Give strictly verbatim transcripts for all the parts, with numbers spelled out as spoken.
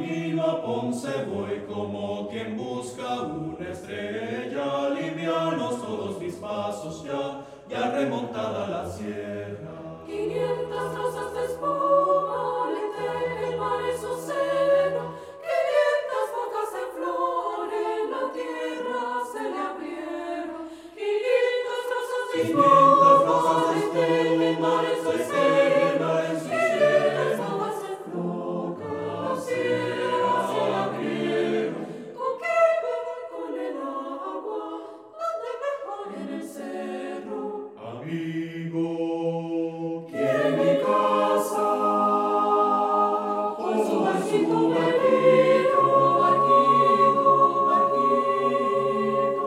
camino a Ponce voy como quien busca una estrella, livianos todos mis pasos ya, ya remontada la sierra. Quinientas rosas de espuma le teje el mar en su seno, quinientas bocas en flor en la tierra se le abrieron, quinientas rosas de Quinientas rosas de espuma le teje el mar en su espuma le teje el seno, mar en su quinientas seno. bocas en flor la tierra se le abrieron. ¿Con qué me voy con el agua? ¿Dónde mejor en el cerro? Amigo, Quiere mi casa, con su barquito, barquito, barquito, barquito.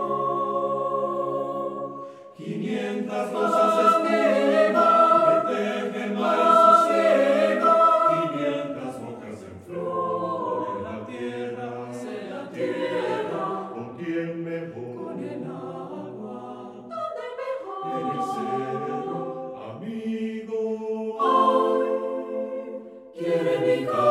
quinientas rosas de espuma le teje el mar en su seno, quinientas bocas en flor en la tierra, Se la tierra, ¿con quién me voy? con el agua, ¿dónde En el mejor? cerro, amigo. Ay, quiere mi casa.